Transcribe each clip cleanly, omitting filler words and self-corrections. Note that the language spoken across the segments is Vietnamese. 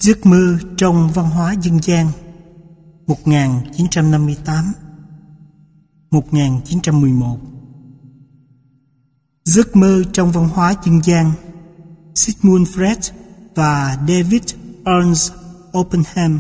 Giấc mơ trong văn hóa dân gian 1958-1911. Giấc mơ trong văn hóa dân gian Sigmund Freud và David Ernst Oppenheim.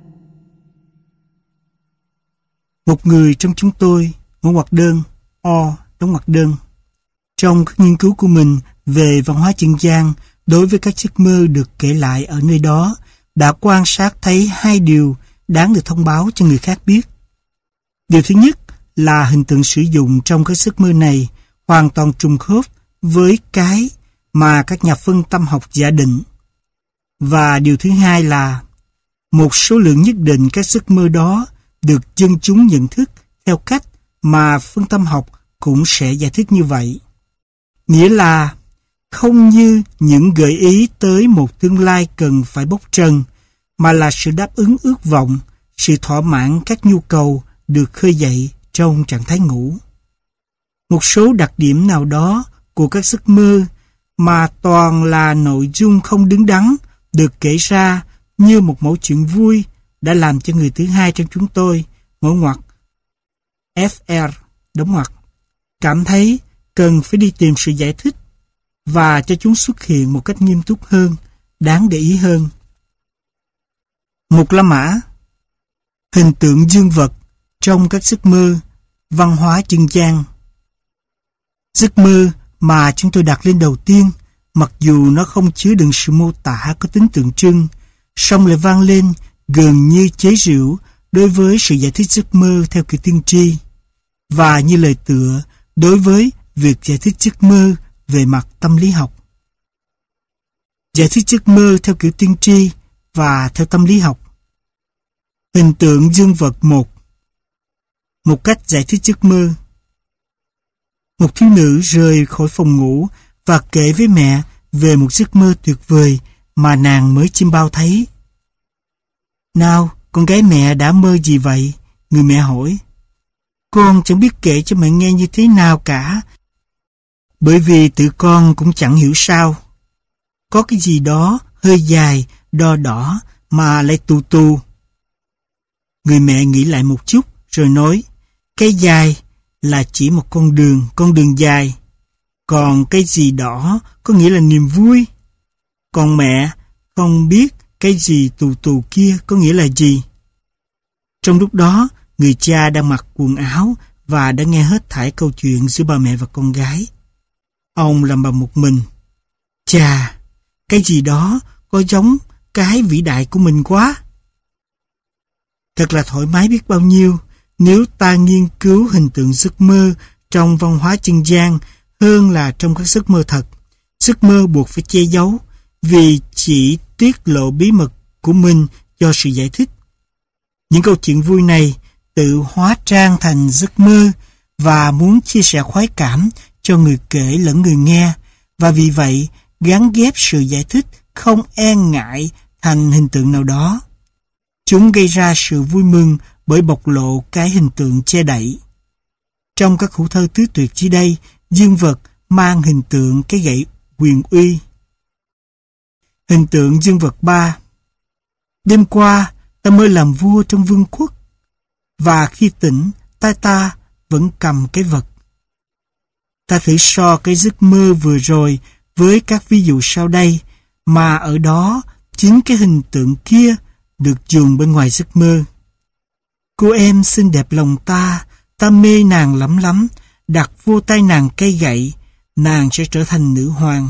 Một người trong chúng tôi, mở ngoặc đơn, đóng ngoặc đơn, trong các nghiên cứu của mình về văn hóa dân gian đối với các giấc mơ được kể lại ở nơi đó, đã quan sát thấy hai điều đáng được thông báo cho người khác biết. Điều thứ nhất là hình tượng sử dụng trong các giấc mơ này hoàn toàn trùng khớp với cái mà các nhà phân tâm học giả định. Và điều thứ hai là một số lượng nhất định các giấc mơ đó được dân chúng nhận thức theo cách mà phân tâm học cũng sẽ giải thích như vậy. Nghĩa là không như những gợi ý tới một tương lai cần phải bốc trần, mà là sự đáp ứng ước vọng, sự thỏa mãn các nhu cầu được khơi dậy trong trạng thái ngủ. Một số đặc điểm nào đó của các giấc mơ mà toàn là nội dung không đứng đắn được kể ra như một mẫu chuyện vui đã làm cho người thứ hai trong chúng tôi, mở ngoặc FR, đóng ngoặc, cảm thấy cần phải đi tìm sự giải thích và cho chúng xuất hiện một cách nghiêm túc hơn, đáng để ý hơn. Một la mã, hình tượng dương vật trong các giấc mơ, văn hóa dân gian. Giấc mơ mà chúng tôi đặt lên đầu tiên, mặc dù nó không chứa đựng sự mô tả có tính tượng trưng, song lại vang lên gần như chế giễu đối với sự giải thích giấc mơ theo kiểu tiên tri, và như lời tựa đối với việc giải thích giấc mơ về mặt tâm lý học. Giải thích giấc mơ theo kiểu tiên tri và theo tâm lý học. Hình tượng dương vật 1. Một cách giải thích giấc mơ. Một thiếu nữ rời khỏi phòng ngủ và kể với mẹ về một giấc mơ tuyệt vời mà nàng mới chiêm bao thấy. Nào, con gái mẹ đã mơ gì vậy? Người mẹ hỏi. Con chẳng biết kể cho mẹ nghe như thế nào cả, bởi vì tự con cũng chẳng hiểu sao. Có cái gì đó hơi dài, đo đỏ mà lại tù tù. Người mẹ nghĩ lại một chút rồi nói, cái dài là chỉ một con đường dài. Còn cái gì đỏ có nghĩa là niềm vui. Còn mẹ không biết cái gì tù tù kia có nghĩa là gì. Trong lúc đó, người cha đang mặc quần áo và đã nghe hết thảy câu chuyện giữa bà mẹ và con gái. Ông làm bà một mình. Chà, cái gì đó có giống cái vĩ đại của mình quá. Thật là thoải mái biết bao nhiêu nếu ta nghiên cứu hình tượng giấc mơ trong văn hóa dân gian hơn là trong các giấc mơ thật. Giấc mơ buộc phải che giấu vì chỉ tiết lộ bí mật của mình cho sự giải thích. Những câu chuyện vui này tự hóa trang thành giấc mơ và muốn chia sẻ khoái cảm cho người kể lẫn người nghe, và vì vậy gắn ghép sự giải thích không e ngại thành hình tượng nào đó. Chúng gây ra sự vui mừng bởi bộc lộ cái hình tượng che đậy. Trong các khủ thơ tứ tuyệt dưới đây, dương vật mang hình tượng cái gậy quyền uy. Hình tượng dương vật 3. Đêm qua, ta mơ làm vua trong vương quốc, và khi tỉnh, ta vẫn cầm cái vật. Ta thử so cái giấc mơ vừa rồi với các ví dụ sau đây, mà ở đó chính cái hình tượng kia được dùng bên ngoài giấc mơ. Cô em xinh đẹp lòng ta mê nàng lắm, đặt vô tay nàng cây gậy, nàng sẽ trở thành nữ hoàng.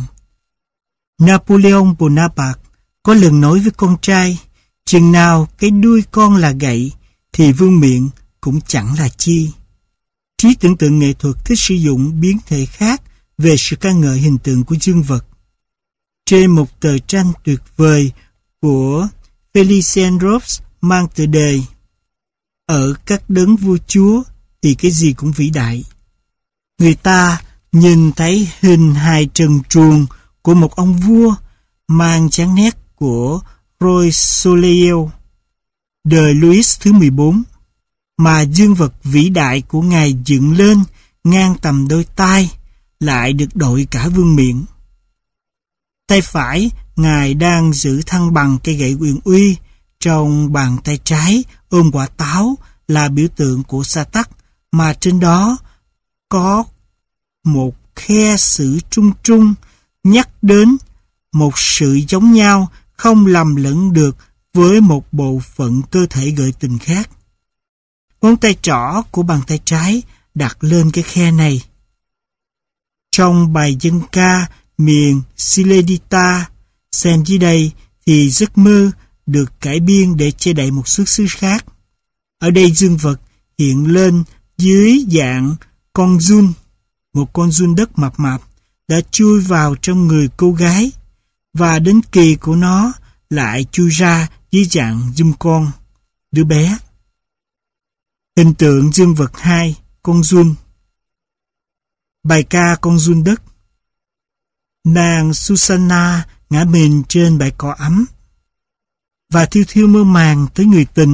Napoleon Bonaparte có lần nói với con trai, chừng nào cái đuôi con là gậy, thì vương miện cũng chẳng là chi. Trí tưởng tượng nghệ thuật thích sử dụng biến thể khác về sự ca ngợi hình tượng của dương vật. Trên một tờ tranh tuyệt vời của Félicien Rops mang tựa đề Ở các đấng vua chúa thì cái gì cũng vĩ đại. Người ta nhìn thấy hình hài trần truồng của một ông vua mang dáng nét của Roi Soleil đời Louis thứ 14, mà dương vật vĩ đại của ngài dựng lên ngang tầm đôi tai lại được đội cả vương miện. Tay phải Ngài đang giữ thăng bằng cây gậy quyền uy, trong bàn tay trái ôm quả táo là biểu tượng của Sa Tắc, mà trên đó có một khe sử trung trung nhắc đến một sự giống nhau không lầm lẫn được với một bộ phận cơ thể gợi tình khác. Ngón tay trỏ của bàn tay trái đặt lên cái khe này. Trong bài dân ca miền Siledita, xen dưới đây thì giấc mơ được cải biên để che đậy một xuất xứ khác. Ở đây dương vật hiện lên dưới dạng con giun, một con giun đất mập mạp đã chui vào trong người cô gái, và đến kỳ của nó lại chui ra dưới dạng giun con, đứa bé. Hình tượng dương vật 2, con giun. Bài ca con giun đất. Nàng Susanna ngã mình trên bãi cỏ ấm và thiêu thiêu mơ màng tới người tình.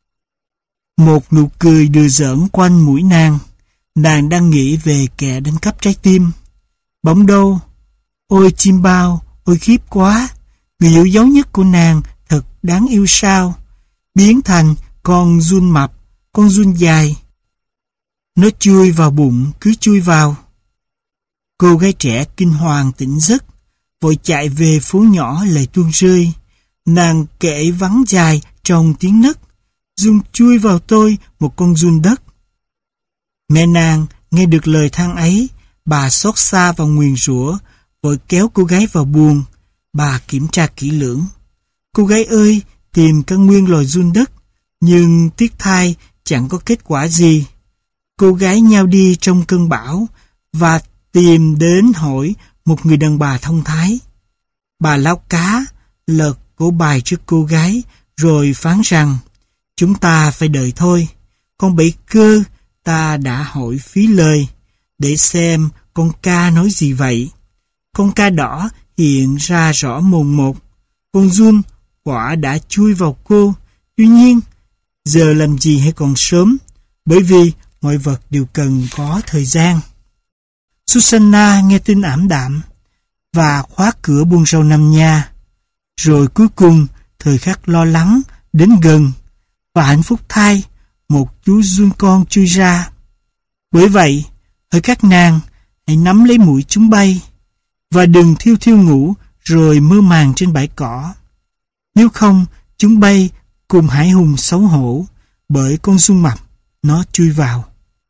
Một nụ cười đùa giỡn quanh mũi nàng đang nghĩ về kẻ đánh cắp trái tim. Bỗng đâu, ôi chim bao, ôi khiếp quá, người yêu dấu nhất của nàng thật đáng yêu sao, biến thành con giun mập, con giun dài. Nó chui vào bụng, cứ chui vào. Cô gái trẻ kinh hoàng tỉnh giấc, vội chạy về phố nhỏ lệ tuôn rơi. Nàng kể vắng dài trong tiếng nấc. Giun chui vào tôi, một con giun đất. Mẹ nàng nghe được lời than ấy, bà xót xa và nguyền rủa, vội kéo cô gái vào buồng. Bà kiểm tra kỹ lưỡng. Cô gái ơi, tìm căn nguyên loài giun đất, nhưng tiếc thay chẳng có kết quả gì. Cô gái nhao đi trong cơn bão và tìm đến hỏi một người đàn bà thông thái. Bà Lão Cá lật cổ bài trước cô gái rồi phán rằng: chúng ta phải đợi thôi. Con bẫy cơ ta đã hỏi phí lời. Để xem con ca nói gì vậy. Con ca đỏ hiện ra rõ mồn một. Con giun quả đã chui vào cô. Tuy nhiên, giờ làm gì hay còn sớm, bởi vì mọi vật đều cần có thời gian. Susanna nghe tin ảm đạm và khóa cửa buôn rau Nam Nha. Rồi cuối cùng, thời khắc lo lắng đến gần và hạnh phúc thay, một chú giun con chui ra. Bởi vậy, hỡi các nàng, hãy nắm lấy mũi chúng bay và đừng thiêu thiêu ngủ rồi mơ màng trên bãi cỏ. Nếu không, chúng bay cùng hải hùng xấu hổ bởi con giun mập nó chui vào.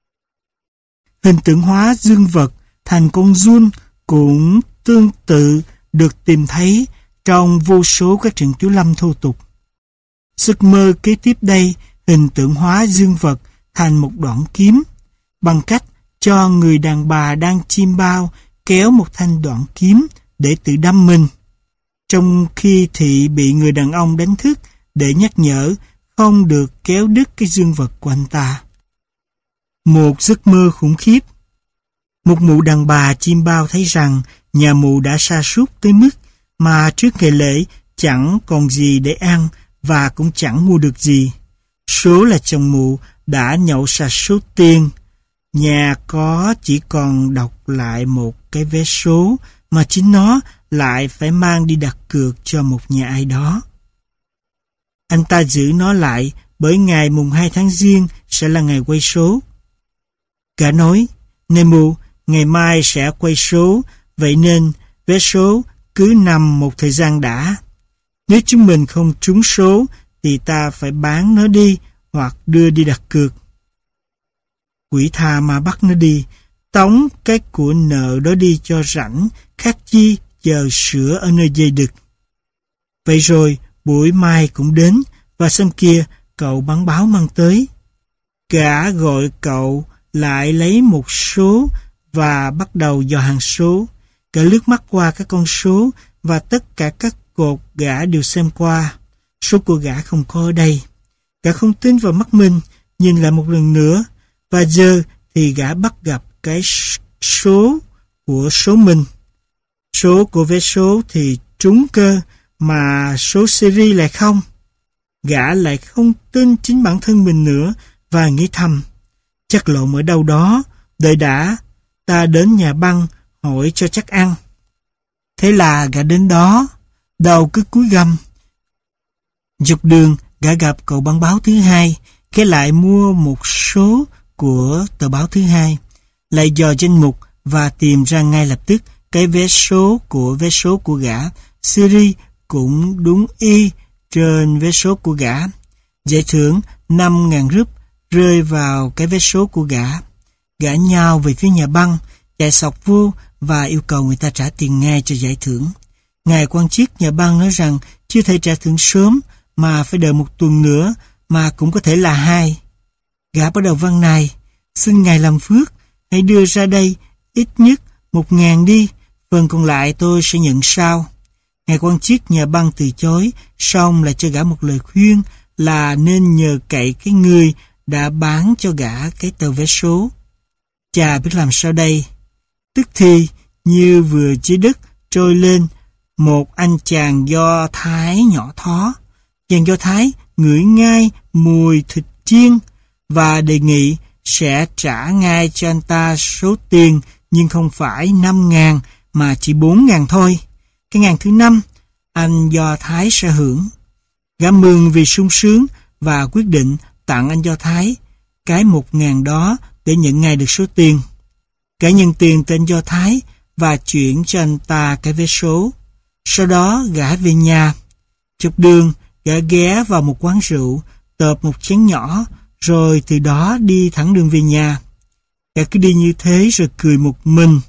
Hình tượng hóa dương vật thành con giun cũng tương tự được tìm thấy trong vô số các truyện Tiếu Lâm thô tục. Giấc mơ kế tiếp đây hình tượng hóa dương vật thành một đoạn kiếm bằng cách cho người đàn bà đang chiêm bao kéo một thanh đoạn kiếm để tự đâm mình, trong khi thị bị người đàn ông đánh thức để nhắc nhở không được kéo đứt cái dương vật của anh ta. Một giấc mơ khủng khiếp. Một mụ đàn bà chiêm bao thấy rằng nhà mụ đã sa sút tới mức mà trước ngày lễ chẳng còn gì để ăn và cũng chẳng mua được gì. Số là chồng mụ đã nhậu sạch số tiền. Nhà có chỉ còn đọc lại một cái vé số mà chính nó lại phải mang đi đặt cược cho một nhà ai đó. Anh ta giữ nó lại bởi ngày mùng 2 tháng Giêng sẽ là ngày quay số. Gã nói: này mụ, ngày mai sẽ quay số, vậy nên vé số cứ nằm một thời gian đã. Nếu chúng mình không trúng số thì ta phải bán nó đi hoặc đưa đi đặt cược. Quỷ tha mà bắt nó đi, tống cái của nợ đó đi cho rảnh, khác chi giờ sữa ở nơi dây đực. Vậy rồi buổi mai cũng đến, và xem kia cậu bắn báo mang tới. Gã gọi cậu lại lấy một số và bắt đầu dò hàng số. Gã lướt mắt qua các con số và tất cả các cột gã đều xem qua. Số của gã không có ở đây. Gã không tin vào mắt mình, nhìn lại một lần nữa, và giờ thì gã bắt gặp cái số của số mình. Số của vé số thì trúng cơ, mà số series lại không. Gã lại không tin chính bản thân mình nữa và nghĩ thầm: chắc lộn ở đâu đó, đợi đã, ta đến nhà băng hỏi cho chắc ăn. Thế là gã đến đó, Đầu cứ cúi găm. Dọc đường, gã gặp cậu băng báo thứ hai, cái lại mua một số của tờ báo thứ hai, lại dò danh mục và tìm ra ngay lập tức cái vé số của gã. Series cũng đúng y trên vé số của gã. Giải thưởng 5.000 rúp rơi vào cái vé số của gã. Gã nhào về phía nhà băng, chạy sọc vô và yêu cầu người ta trả tiền ngay cho giải thưởng. Ngài quan chức nhà băng nói rằng chưa thể trả thưởng sớm mà phải đợi một tuần nữa, mà cũng có thể là 2. Gã bắt đầu văn này: xin ngài làm phước, hãy đưa ra đây ít nhất 1.000 đi, phần còn lại tôi sẽ nhận sau. Ngài quan chức nhà băng từ chối, xong lại cho gã một lời khuyên là nên nhờ cậy cái người đã bán cho gã cái tờ vé số. Chà biết làm sao đây. Tức thì như vừa dưới đất trôi lên một anh chàng Do Thái nhỏ thó. Chàng Do Thái ngửi ngay mùi thịt chiên và đề nghị sẽ trả ngay cho anh ta số tiền, nhưng không phải 5.000 mà chỉ 4.000 thôi. Cái ngàn thứ 5 anh Do Thái sẽ hưởng. Gã mừng vì sung sướng và quyết định tặng anh Do Thái cái 1.000 đó để nhận ngay được số tiền. Gã nhận tiền từ anh Do Thái và chuyển cho anh ta cái vé số. Sau đó gã về nhà. Chục đường, gã ghé vào một quán rượu, tợp một chén nhỏ, rồi từ đó đi thẳng đường về nhà. Gã cứ đi như thế rồi cười một mình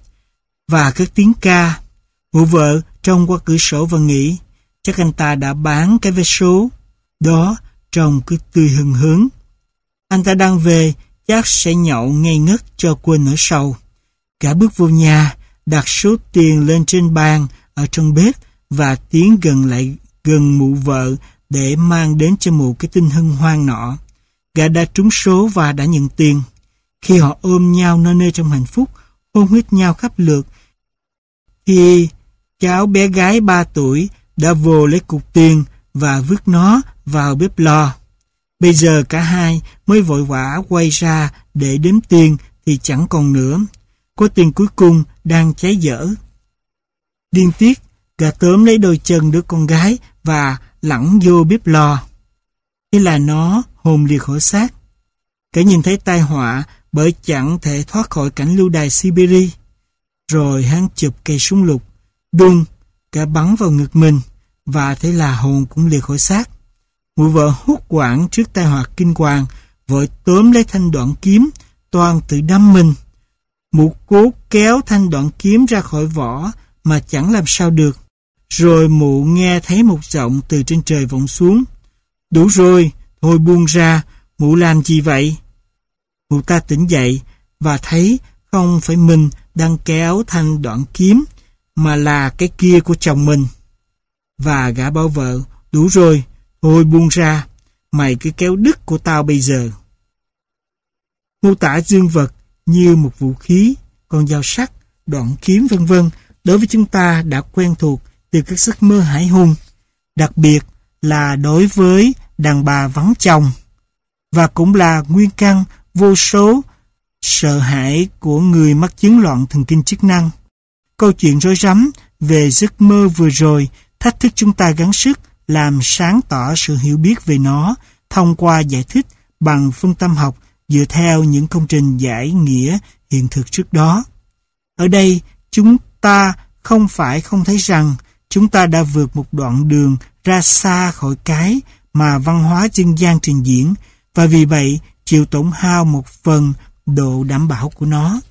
và cất tiếng ca. Mụ vợ trông qua cửa sổ và nghĩ chắc anh ta đã bán cái vé số đó, trông cứ tươi hừng hứng. Anh ta đang về, chắc sẽ nhậu ngây ngất cho quên nỗi sầu. Gã bước vô nhà, đặt số tiền lên trên bàn ở trong bếp và tiến gần mụ vợ để mang đến cho mụ cái tin hân hoan nọ. Gã đã trúng số và đã nhận tiền. Khi họ ôm nhau nơi nơi trong hạnh phúc, hôn hít nhau khắp lượt, thì cháu bé gái 3 tuổi đã vồ lấy cục tiền và vứt nó vào bếp lò. Bây giờ cả hai mới vội vã quay ra để đếm tiền thì chẳng còn nữa. Có tiền cuối cùng đang cháy dở. Điên tiết, gã tóm lấy đôi chân đứa con gái và lẳng vô bếp lò. Thế là nó hồn lìa khỏi xác. Kẻ nhìn thấy tai họa bởi chẳng thể thoát khỏi cảnh lưu đày Siberia. Rồi hắn chụp cây súng lục, đùng, cả bắn vào ngực mình, và thế là hồn cũng lìa khỏi xác. Mụ vợ hốt hoảng trước tai họa kinh hoàng, vội tóm lấy thanh đoạn kiếm, toan tự đâm mình. Mụ cố kéo thanh đoạn kiếm ra khỏi vỏ mà chẳng làm sao được. Rồi mụ nghe thấy một giọng từ trên trời vọng xuống: đủ rồi, thôi buông ra, mụ làm gì vậy? Mụ ta tỉnh dậy và thấy không phải mình đang kéo thanh đoạn kiếm, mà là cái kia của chồng mình. Và gã bảo vợ: đủ rồi, thôi buông ra, mày cứ kéo đứt của tao bây giờ. Mô tả dương vật như một vũ khí, con dao sắc, đoạn kiếm vân vân đối với chúng ta đã quen thuộc từ các giấc mơ hải hùng, đặc biệt là đối với đàn bà vắng chồng, và cũng là nguyên căn vô số sợ hãi của người mắc chứng loạn thần kinh chức năng. Câu chuyện rối rắm về giấc mơ vừa rồi thách thức chúng ta gắng sức làm sáng tỏ sự hiểu biết về nó thông qua giải thích bằng phân tâm học dựa theo những công trình giải nghĩa hiện thực trước đó. Ở đây, chúng ta không phải không thấy rằng chúng ta đã vượt một đoạn đường ra xa khỏi cái mà văn hóa dân gian trình diễn, và vì vậy chịu tổn hao một phần độ đảm bảo của nó.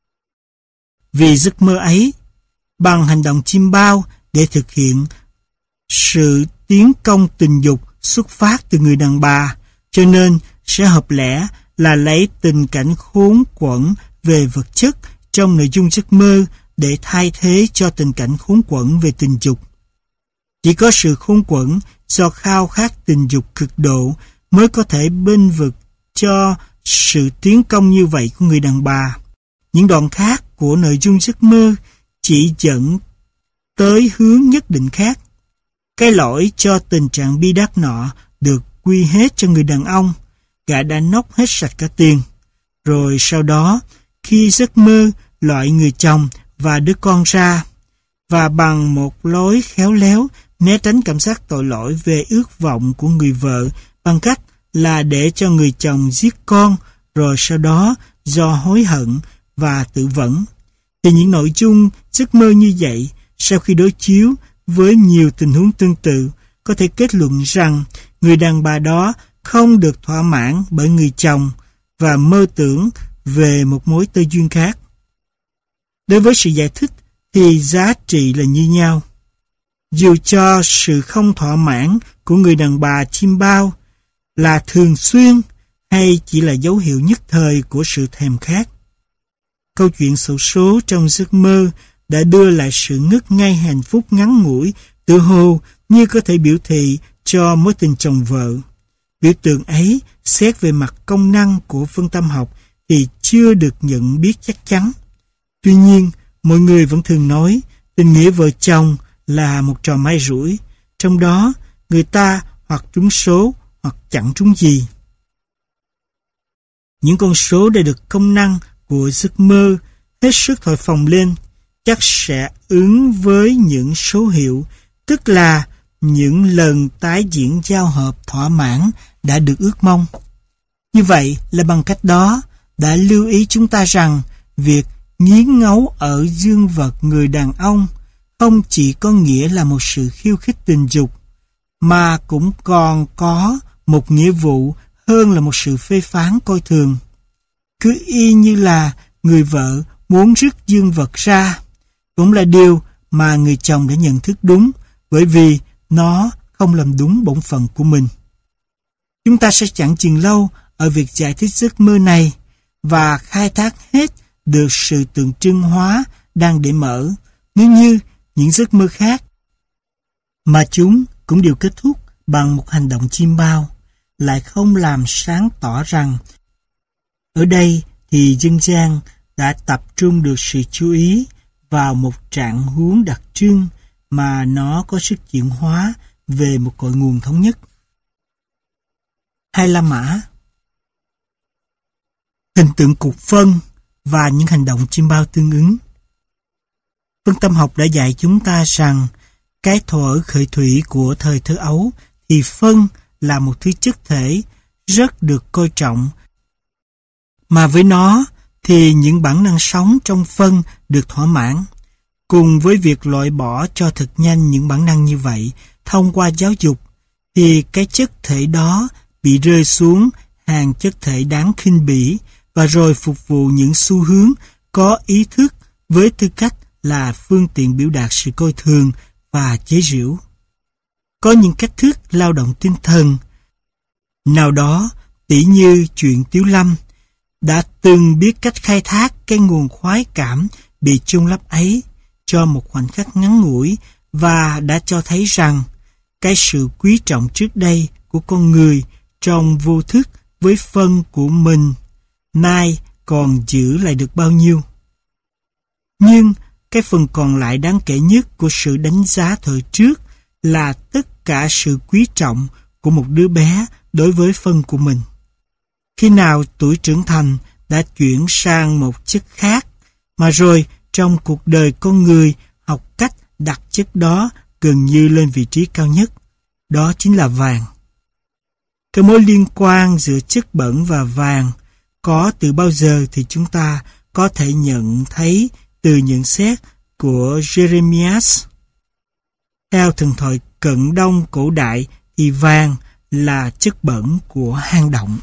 Vì giấc mơ ấy, bằng hành động chiêm bao để thực hiện sự tiến công tình dục xuất phát từ người đàn bà, cho nên sẽ hợp lẽ là lấy tình cảnh khốn quẫn về vật chất trong nội dung giấc mơ để thay thế cho tình cảnh khốn quẫn về tình dục. Chỉ có sự khốn quẫn do khao khát tình dục cực độ mới có thể bênh vực cho sự tiến công như vậy của người đàn bà. Những đoạn khác của nội dung giấc mơ chỉ dẫn tới hướng nhất định khác. Cái lỗi cho tình trạng bi đát nọ được quy hết cho người đàn ông. Gã đã nốc hết sạch cả tiền. Rồi sau đó, khi giấc mơ loại người chồng và đứa con ra, và bằng một lối khéo léo né tránh cảm giác tội lỗi về ước vọng của người vợ bằng cách là để cho người chồng giết con, rồi sau đó do hối hận và tự vẫn. Thì những nội dung giấc mơ như vậy, sau khi đối chiếu với nhiều tình huống tương tự, có thể kết luận rằng người đàn bà đó không được thỏa mãn bởi người chồng và mơ tưởng về một mối tơ duyên khác. Đối với sự giải thích thì giá trị là như nhau. Dù cho sự không thỏa mãn của người đàn bà chim bao là thường xuyên hay chỉ là dấu hiệu nhất thời của sự thèm khát. Câu chuyện xổ số trong giấc mơ đã đưa lại sự ngất ngây hạnh phúc ngắn ngủi, tự hồ như có thể biểu thị cho mối tình chồng vợ. Biểu tượng ấy, xét về mặt công năng của phân tâm học thì chưa được nhận biết chắc chắn. Tuy nhiên, mọi người vẫn thường nói tình nghĩa vợ chồng là một trò may rủi, trong đó người ta hoặc trúng số hoặc chẳng trúng gì. Những con số đã được công năng của giấc mơ hết sức thổi phồng lên chắc sẽ ứng với những số hiệu, tức là những lần tái diễn giao hợp thỏa mãn đã được ước mong. Như vậy là bằng cách đó đã lưu ý chúng ta rằng việc nghiến ngấu ở dương vật người đàn ông không chỉ có nghĩa là một sự khiêu khích tình dục, mà cũng còn có một nghĩa vụ hơn là một sự phê phán coi thường. Cứ y như là người vợ muốn rứt dương vật ra, cũng là điều mà người chồng đã nhận thức đúng, bởi vì nó không làm đúng bổn phận của mình. Chúng ta sẽ chẳng chừng lâu ở việc giải thích giấc mơ này và khai thác hết được sự tượng trưng hóa đang để mở, nếu như những giấc mơ khác mà chúng cũng đều kết thúc bằng một hành động chiêm bao lại không làm sáng tỏ rằng ở đây thì dân gian đã tập trung được sự chú ý vào một trạng huống đặc trưng mà nó có sức chuyển hóa về một cội nguồn thống nhất. Hai La Mã. Hình tượng cục phân và những hành động chiêm bao tương ứng. Phân tâm học đã dạy chúng ta rằng cái thuở khởi thủy của thời thơ ấu thì phân là một thứ chất thể rất được coi trọng, mà với nó thì những bản năng sống trong phân được thỏa mãn. Cùng với việc loại bỏ cho thật nhanh những bản năng như vậy thông qua giáo dục, thì cái chất thể đó bị rơi xuống hàng chất thể đáng khinh bỉ và rồi phục vụ những xu hướng có ý thức với tư cách là phương tiện biểu đạt sự coi thường và chế giễu. Có những cách thức lao động tinh thần nào đó, tỉ như chuyện Tiếu Lâm, đã từng biết cách khai thác cái nguồn khoái cảm bị chôn lấp ấy cho một khoảnh khắc ngắn ngủi và đã cho thấy rằng cái sự quý trọng trước đây của con người trong vô thức với phân của mình nay còn giữ lại được bao nhiêu. Nhưng cái phần còn lại đáng kể nhất của sự đánh giá thời trước là tất cả sự quý trọng của một đứa bé đối với phân của mình. Khi nào tuổi trưởng thành đã chuyển sang một chất khác, mà rồi trong cuộc đời con người học cách đặt chất đó gần như lên vị trí cao nhất, đó chính là vàng. Cái mối liên quan giữa chất bẩn và vàng có từ bao giờ thì chúng ta có thể nhận thấy từ nhận xét của Jeremias. Theo thần thoại Cận Đông cổ đại thì vàng là chất bẩn của hang động.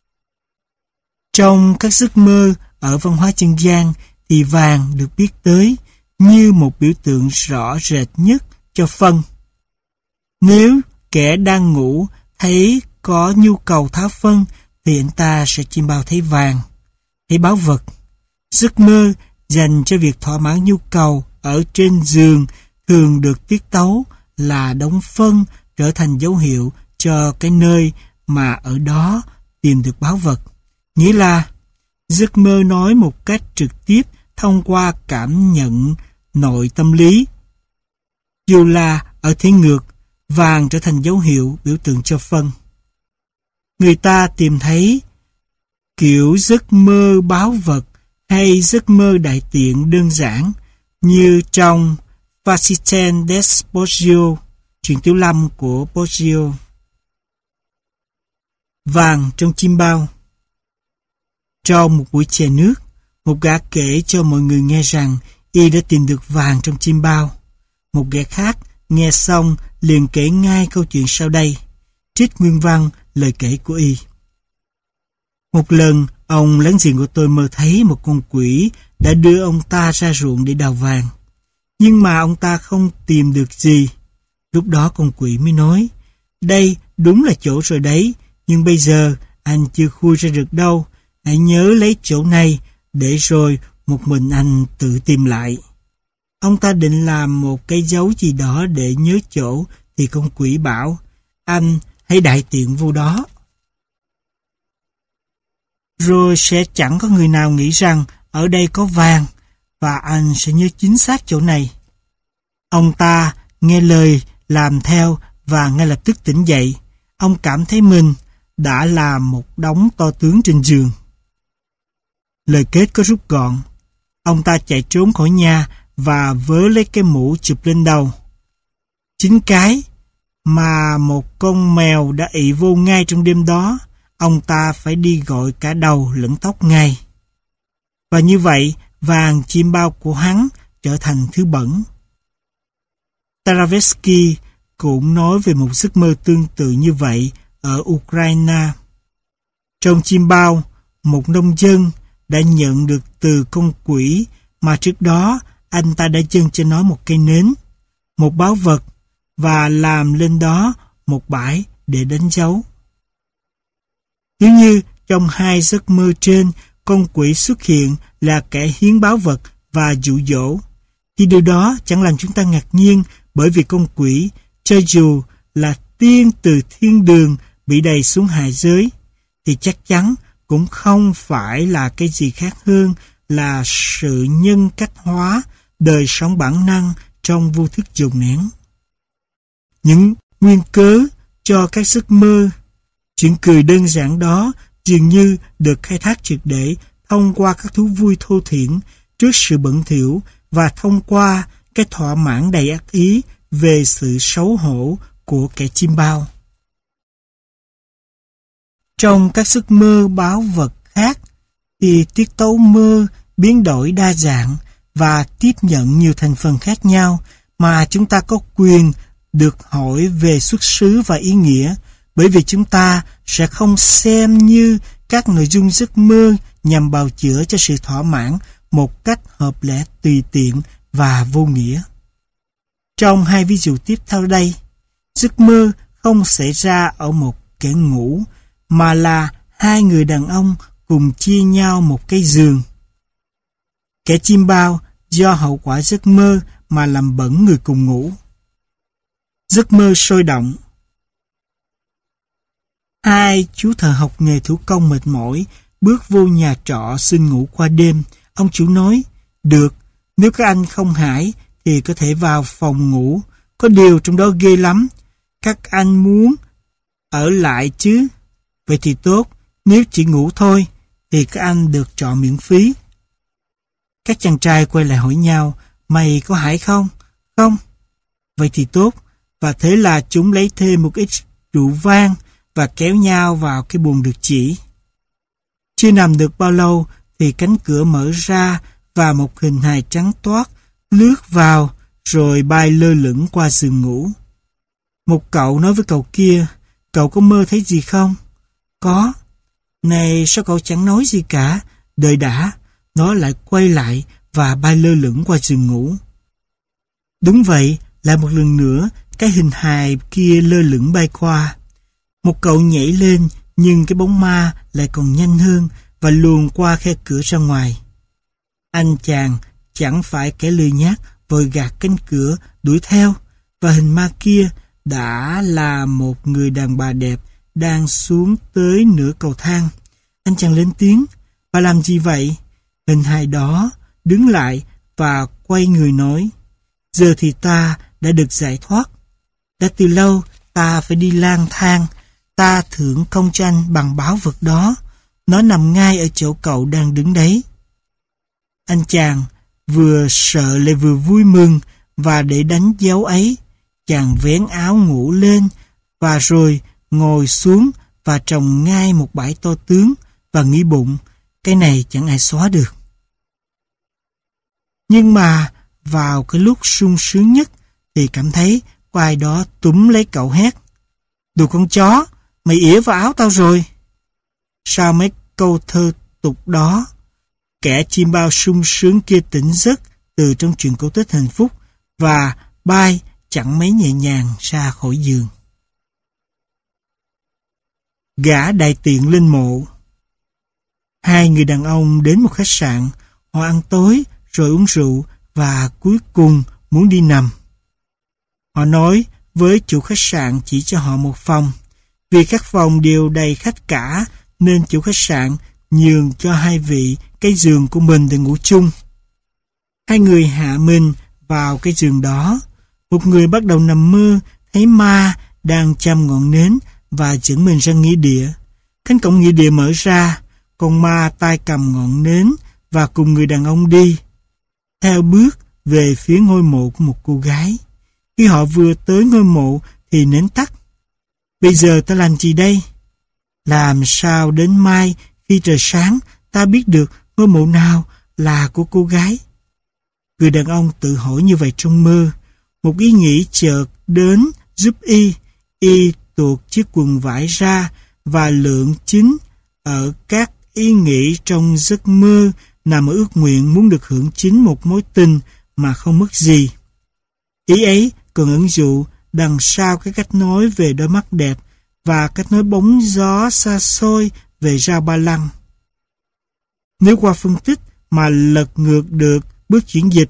Trong các giấc mơ ở văn hóa dân gian thì vàng được biết tới như một biểu tượng rõ rệt nhất cho phân. Nếu kẻ đang ngủ thấy có nhu cầu tháo phân thì anh ta sẽ chiêm bao thấy vàng, thấy báu vật. Giấc mơ dành cho việc thỏa mãn nhu cầu ở trên giường thường được tiết tấu là đống phân trở thành dấu hiệu cho cái nơi mà ở đó tìm được báu vật. Nghĩa là giấc mơ nói một cách trực tiếp thông qua cảm nhận nội tâm lý. Dù là ở thế ngược, vàng trở thành dấu hiệu biểu tượng cho phân. Người ta tìm thấy kiểu giấc mơ báu vật hay giấc mơ đại tiện đơn giản như trong Fascisten Despoggio Truyện Tiểu Lâm của Poggio. Vàng trong chim bao. Trong một buổi chè nước, một gã kể cho mọi người nghe rằng y đã tìm được vàng trong chim bao. Một gã khác nghe xong liền kể ngay câu chuyện sau đây, trích nguyên văn lời kể của y. Một lần, ông láng giềng của tôi mơ thấy một con quỷ đã đưa ông ta ra ruộng để đào vàng. Nhưng mà ông ta không tìm được gì. Lúc đó con quỷ mới nói, đây đúng là chỗ rồi đấy, nhưng bây giờ anh chưa khui ra được đâu. Hãy nhớ lấy chỗ này, để rồi một mình anh tự tìm lại. Ông ta định làm một cái dấu gì đó để nhớ chỗ, thì con quỷ bảo, anh hãy đại tiện vô đó. Rồi sẽ chẳng có người nào nghĩ rằng ở đây có vàng, và anh sẽ nhớ chính xác chỗ này. Ông ta nghe lời làm theo và ngay lập tức tỉnh dậy. Ông cảm thấy mình đã là một đống to tướng trên giường. Lời kết có rút gọn. Ông ta chạy trốn khỏi nhà và vớ lấy cái mũ chụp lên đầu. Chính cái mà một con mèo đã ị vô ngay trong đêm đó, ông ta phải đi gội cả đầu lẫn tóc ngay. Và như vậy, vàng chim bao của hắn trở thành thứ bẩn. Starovsky cũng nói về một giấc mơ tương tự như vậy ở Ukraine. Trong chim bao, một nông dân đã nhận được từ con quỷ mà trước đó anh ta đã dâng cho nó một cây nến, một báu vật và làm lên đó một bãi để đánh dấu. Nếu như trong hai giấc mơ trên con quỷ xuất hiện là kẻ hiến báu vật và dụ dỗ, thì điều đó chẳng làm chúng ta ngạc nhiên, bởi vì con quỷ, cho dù là tiên từ thiên đường bị đày xuống hạ giới, thì chắc chắn cũng không phải là cái gì khác hơn là sự nhân cách hóa đời sống bản năng trong vô thức dồn nén. Những nguyên cớ cho các giấc mơ, chuyện cười đơn giản đó dường như được khai thác triệt để thông qua các thú vui thô thiển trước sự bẩn thỉu và thông qua cái thỏa mãn đầy ác ý về sự xấu hổ của kẻ chim bao. Trong các giấc mơ báu vật khác thì tiết tấu mơ biến đổi đa dạng và tiếp nhận nhiều thành phần khác nhau mà chúng ta có quyền được hỏi về xuất xứ và ý nghĩa, bởi vì chúng ta sẽ không xem như các nội dung giấc mơ nhằm bào chữa cho sự thỏa mãn một cách hợp lẽ tùy tiện và vô nghĩa. Trong hai ví dụ tiếp theo đây, giấc mơ không xảy ra ở một kẻ ngủ, mà là hai người đàn ông cùng chia nhau một cái giường. Kẻ chim bao do hậu quả giấc mơ mà làm bẩn người cùng ngủ. Giấc mơ sôi động. Hai chú thợ học nghề thủ công mệt mỏi bước vô nhà trọ xin ngủ qua đêm. Ông chủ nói, được, nếu các anh không hãi thì có thể vào phòng ngủ. Có điều trong đó ghê lắm. Các anh muốn ở lại chứ? Vậy thì tốt, nếu chỉ ngủ thôi thì các anh được trọ miễn phí. Các chàng trai quay lại hỏi nhau, mày có hãi không? Không. Vậy thì tốt. Và thế là chúng lấy thêm một ít rượu vang và kéo nhau vào cái buồng được chỉ. Chưa nằm được bao lâu thì cánh cửa mở ra và một hình hài trắng toát lướt vào rồi bay lơ lửng qua giường ngủ. Một cậu nói với cậu kia, cậu có mơ thấy gì không? Có. Này sao cậu chẳng nói gì cả? Đợi đã, nó lại quay lại và bay lơ lửng qua giường ngủ. Đúng vậy, lại một lần nữa, cái hình hài kia lơ lửng bay qua. Một cậu nhảy lên, nhưng cái bóng ma lại còn nhanh hơn và luồn qua khe cửa ra ngoài. Anh chàng chẳng phải kẻ lười nhác vội gạt cánh cửa đuổi theo, và hình ma kia đã là một người đàn bà đẹp đang xuống tới nửa cầu thang. Anh chàng lên tiếng, bà làm gì vậy? Hình hài đó đứng lại và quay người nói, giờ thì ta đã được giải thoát. Đã từ lâu ta phải đi lang thang. Ta thưởng công cho anh bằng báu vật đó. Nó nằm ngay ở chỗ cậu đang đứng đấy. Anh chàng vừa sợ lại vừa vui mừng, và để đánh dấu ấy chàng vén áo ngủ lên và rồi ngồi xuống và trồng ngay một bãi to tướng và nghĩ bụng, cái này chẳng ai xóa được. Nhưng mà vào cái lúc sung sướng nhất thì cảm thấy có ai đó túm lấy cậu hét: "Đồ con chó, mày ỉa vào áo tao rồi." Sau mấy câu thơ tục đó, kẻ chim bao sung sướng kia tỉnh giấc từ trong chuyện cổ tích hạnh phúc và bay chẳng mấy nhẹ nhàng ra khỏi giường. Gã đại tiện lên mộ. Hai người đàn ông đến một khách sạn, họ ăn tối rồi uống rượu và cuối cùng muốn đi nằm. Họ nói với chủ khách sạn chỉ cho họ một phòng. Vì các phòng đều đầy khách cả nên chủ khách sạn nhường cho hai vị cái giường của mình để ngủ chung. Hai người hạ mình vào cái giường đó. Một người bắt đầu nằm mơ thấy ma đang châm ngọn nến và dẫn mình ra nghĩa địa. Cánh cổng nghĩa địa mở ra, con ma tay cầm ngọn nến và cùng người đàn ông đi theo bước về phía ngôi mộ của một cô gái. Khi họ vừa tới ngôi mộ thì nến tắt. Bây giờ ta làm gì đây? Làm sao đến mai khi trời sáng ta biết được ngôi mộ nào là của cô gái? Người đàn ông tự hỏi như vậy trong mơ. Một ý nghĩ chợt đến giúp y tuột chiếc quần vải ra và lượng chính ở các ý nghĩ trong giấc mơ nằm ở ước nguyện muốn được hưởng chính một mối tình mà không mất gì. Ý ấy còn ẩn dụ đằng sau cái cách nói về đôi mắt đẹp và cách nói bóng gió xa xôi về Rao Ba Lăng. Nếu qua phân tích mà lật ngược được bước chuyển dịch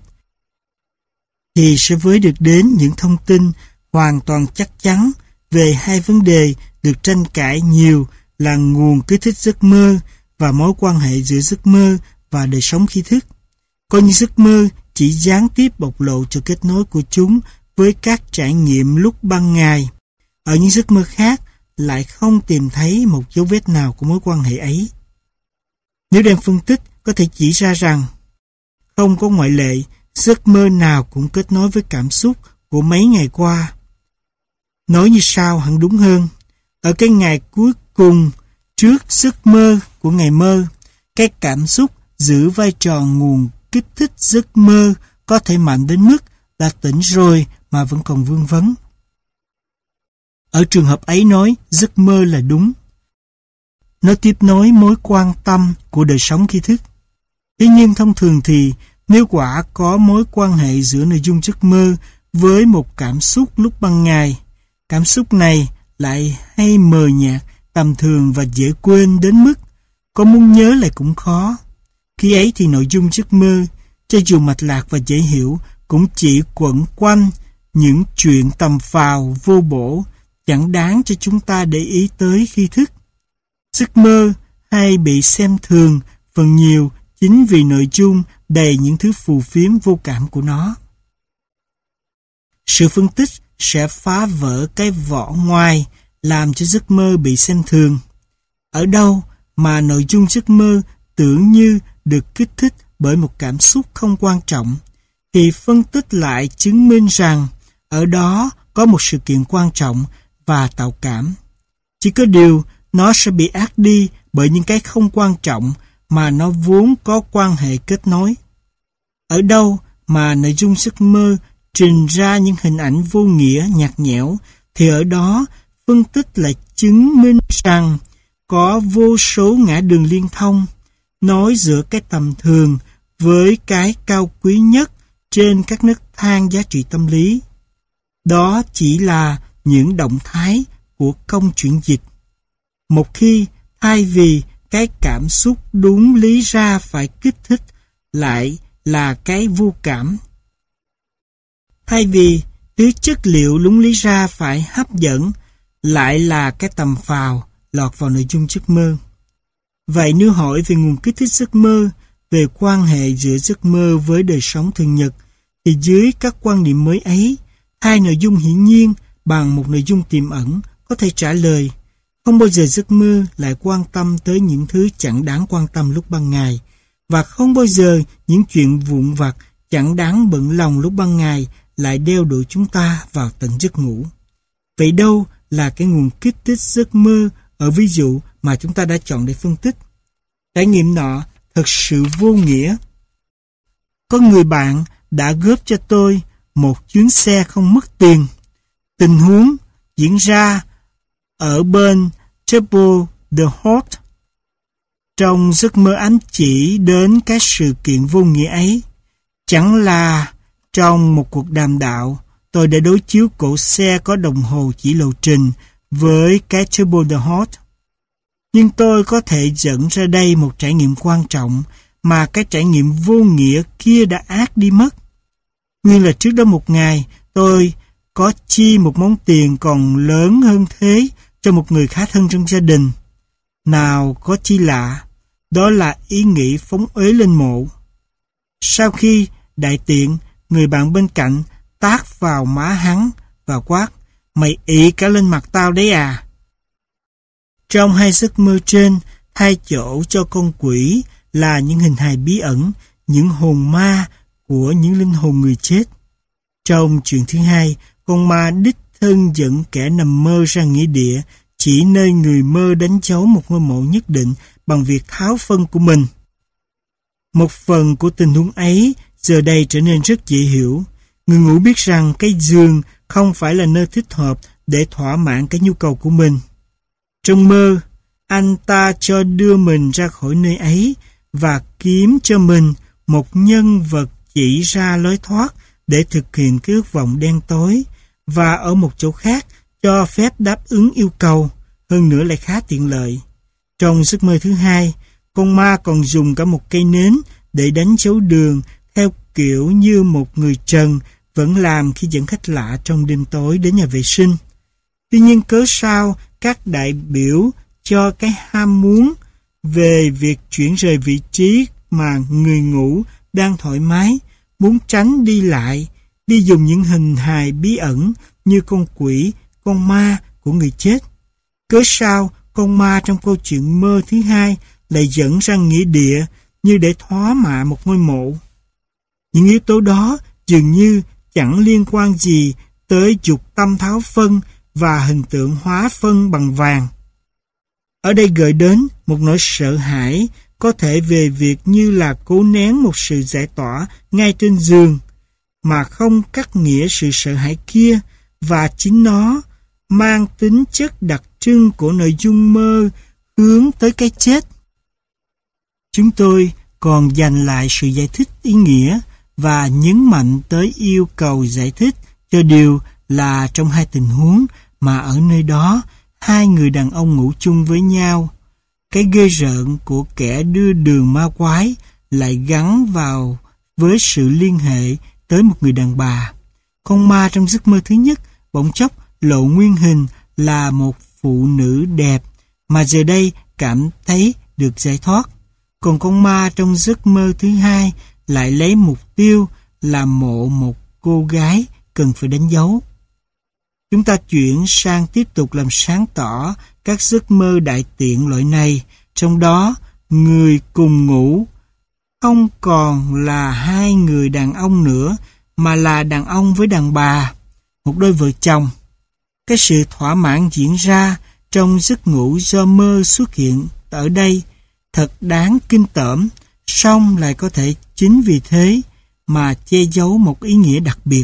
thì sẽ với được đến những thông tin hoàn toàn chắc chắn về hai vấn đề được tranh cãi nhiều là nguồn kích thích giấc mơ và mối quan hệ giữa giấc mơ và đời sống khi thức. Có những giấc mơ chỉ gián tiếp bộc lộ cho kết nối của chúng với các trải nghiệm lúc ban ngày. Ở những giấc mơ khác lại không tìm thấy một dấu vết nào của mối quan hệ ấy. Nếu đem phân tích có thể chỉ ra rằng không có ngoại lệ, giấc mơ nào cũng kết nối với cảm xúc của mấy ngày qua. Nói như sau hẳn đúng hơn. Ở cái ngày cuối cùng trước giấc mơ của ngày mơ, cái cảm xúc giữ vai trò nguồn kích thích giấc mơ có thể mạnh đến mức là tỉnh rồi mà vẫn còn vương vấn. Ở trường hợp ấy nói giấc mơ là đúng. Nó tiếp nối mối quan tâm của đời sống khi thức. Tuy nhiên thông thường thì nếu quả có mối quan hệ giữa nội dung giấc mơ với một cảm xúc lúc ban ngày, cảm xúc này lại hay mờ nhạt, tầm thường và dễ quên đến mức có muốn nhớ lại cũng khó. Khi ấy thì nội dung giấc mơ, cho dù mạch lạc và dễ hiểu, cũng chỉ quẩn quanh những chuyện tầm phào vô bổ, chẳng đáng cho chúng ta để ý tới khi thức. Giấc mơ hay bị xem thường phần nhiều chính vì nội dung đầy những thứ phù phiếm vô cảm của nó. Sự phân tích sẽ phá vỡ cái vỏ ngoài làm cho giấc mơ bị xem thường. Ở đâu mà nội dung giấc mơ tưởng như được kích thích bởi một cảm xúc không quan trọng, thì phân tích lại chứng minh rằng ở đó có một sự kiện quan trọng và tạo cảm. Chỉ có điều nó sẽ bị át đi bởi những cái không quan trọng mà nó vốn có quan hệ kết nối. Ở đâu mà nội dung giấc mơ trình ra những hình ảnh vô nghĩa nhạt nhẽo, thì ở đó phân tích lại chứng minh rằng có vô số ngã đường liên thông, nối giữa cái tầm thường với cái cao quý nhất trên các nấc thang giá trị tâm lý. Đó chỉ là những động thái của công chuyển dịch. Một khi thay vì cái cảm xúc đúng lý ra phải kích thích lại là cái vô cảm. Thay vì thứ chất liệu đúng lý ra phải hấp dẫn lại là cái tầm phào lọt vào nội dung giấc mơ. Vậy nếu hỏi về nguồn kích thích giấc mơ, về quan hệ giữa giấc mơ với đời sống thường nhật, thì dưới các quan niệm mới ấy, hai nội dung hiển nhiên bằng một nội dung tiềm ẩn có thể trả lời. Không bao giờ giấc mơ lại quan tâm tới những thứ chẳng đáng quan tâm lúc ban ngày, và không bao giờ những chuyện vụn vặt chẳng đáng bận lòng lúc ban ngày lại đeo đuổi chúng ta vào tận giấc ngủ. Vậy đâu là cái nguồn kích thích giấc mơ ở ví dụ mà chúng ta đã chọn để phân tích? Trải nghiệm nọ thật sự vô nghĩa. Có người bạn đã góp cho tôi một chuyến xe không mất tiền. Tình huống diễn ra ở bên Table the Hot. Trong giấc mơ ám chỉ đến cái sự kiện vô nghĩa ấy. Chẳng là trong một cuộc đàm đạo, tôi đã đối chiếu cỗ xe có đồng hồ chỉ lộ trình với cái Table the Hot. Nhưng tôi có thể dẫn ra đây một trải nghiệm quan trọng mà cái trải nghiệm vô nghĩa kia đã át đi mất. Nguyên là trước đó một ngày, tôi có chi một món tiền còn lớn hơn thế cho một người khá thân trong gia đình. Nào có chi lạ, đó là ý nghĩ phóng uế lên mộ. Sau khi đại tiện, người bạn bên cạnh tát vào má hắn và quát: "Mày ị cả lên mặt tao đấy à?" Trong hai giấc mơ trên, thay chỗ cho con quỷ là những hình hài bí ẩn, những hồn ma của những linh hồn người chết. Trong chuyện thứ hai, con ma đích thân dẫn kẻ nằm mơ ra nghĩa địa, chỉ nơi người mơ đánh dấu một ngôi mộ nhất định bằng việc tháo phân của mình. Một phần của tình huống ấy giờ đây trở nên rất dễ hiểu. Người ngủ biết rằng cái giường không phải là nơi thích hợp để thỏa mãn cái nhu cầu của mình. Trong mơ, anh ta cho đưa mình ra khỏi nơi ấy và kiếm cho mình một nhân vật chỉ ra lối thoát để thực hiện cái ước vọng đen tối, và ở một chỗ khác cho phép đáp ứng yêu cầu, hơn nữa lại khá tiện lợi. Trong giấc mơ thứ hai, con ma còn dùng cả một cây nến để đánh dấu đường theo kiểu như một người trần vẫn làm khi dẫn khách lạ trong đêm tối đến nhà vệ sinh. Tuy nhiên cớ sao các đại biểu cho cái ham muốn về việc chuyển rời vị trí mà người ngủ đang thoải mái, muốn tránh đi lại, đi dùng những hình hài bí ẩn như con quỷ, con ma của người chết. Cớ sao con ma trong câu chuyện mơ thứ hai lại dẫn ra nghĩa địa như để thỏa mãn một ngôi mộ? Những yếu tố đó dường như chẳng liên quan gì tới dục tâm tháo phân và hình tượng hóa phân bằng vàng. Ở đây gợi đến một nỗi sợ hãi có thể về việc như là cố nén một sự giải tỏa ngay trên giường, mà không cắt nghĩa sự sợ hãi kia, và chính nó mang tính chất đặc trưng của nội dung mơ hướng tới cái chết. Chúng tôi còn dành lại sự giải thích ý nghĩa và nhấn mạnh tới yêu cầu giải thích cho điều là trong hai tình huống mà ở nơi đó hai người đàn ông ngủ chung với nhau. Cái ghê rợn của kẻ đưa đường ma quái lại gắn vào với sự liên hệ tới một người đàn bà. Con ma trong giấc mơ thứ nhất bỗng chốc lộ nguyên hình là một phụ nữ đẹp mà giờ đây cảm thấy được giải thoát. Còn con ma trong giấc mơ thứ hai lại lấy mục tiêu là mộ một cô gái cần phải đánh dấu. Chúng ta chuyển sang tiếp tục làm sáng tỏ các giấc mơ đại tiện loại này, trong đó người cùng ngủ không còn là hai người đàn ông nữa, mà là đàn ông với đàn bà, một đôi vợ chồng. Cái sự thỏa mãn diễn ra trong giấc ngủ do mơ xuất hiện ở đây thật đáng kinh tởm, song lại có thể chính vì thế mà che giấu một ý nghĩa đặc biệt.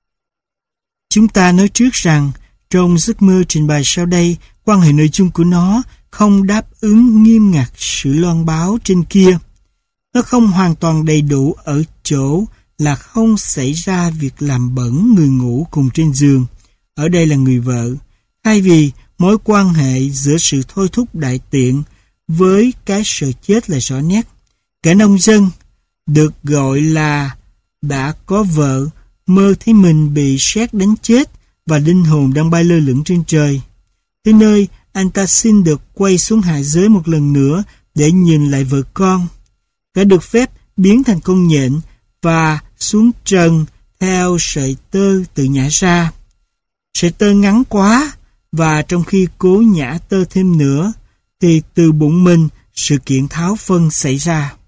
Chúng ta nói trước rằng trong giấc mơ trình bày sau đây, quan hệ nội dung của nó không đáp ứng nghiêm ngặt sự loan báo trên kia. Nó không hoàn toàn đầy đủ ở chỗ là không xảy ra việc làm bẩn người ngủ cùng trên giường, ở đây là người vợ, thay vì mối quan hệ giữa sự thôi thúc đại tiện với cái sợ chết là rõ nét. Kẻ nông dân được gọi là đã có vợ, mơ thấy mình bị sét đánh chết và linh hồn đang bay lơ lửng trên trời. Tới nơi, anh ta xin được quay xuống hạ giới một lần nữa để nhìn lại vợ con. Gã được phép biến thành con nhện và xuống trần theo sợi tơ tự nhả ra. Sợi tơ ngắn quá, và trong khi cố nhả tơ thêm nữa, thì từ bụng mình sự kiện tháo phân xảy ra.